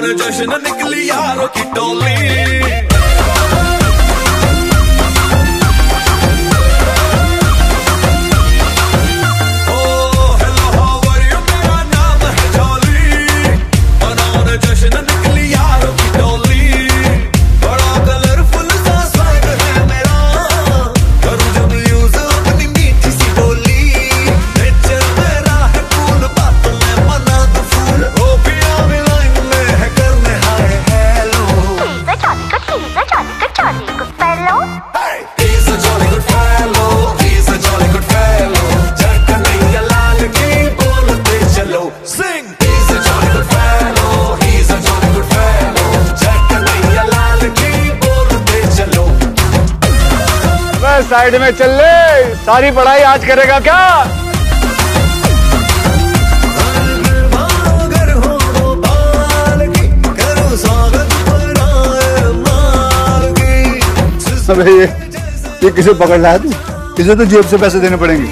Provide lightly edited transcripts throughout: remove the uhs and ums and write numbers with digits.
मनाने जश्न निकली यारों की टोली। साइड में चल ले, सारी पढ़ाई आज करेगा क्या? अबे ये किसे पकड़ लाया तू? इसे तो जेब से पैसे देने पड़ेंगे।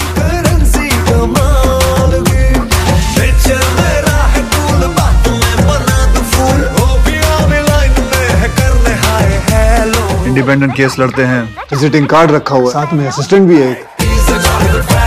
इंडिपेंडेंट केस लड़ते हैं, विजिटिंग कार्ड रखा हुआ है, साथ में असिस्टेंट भी है।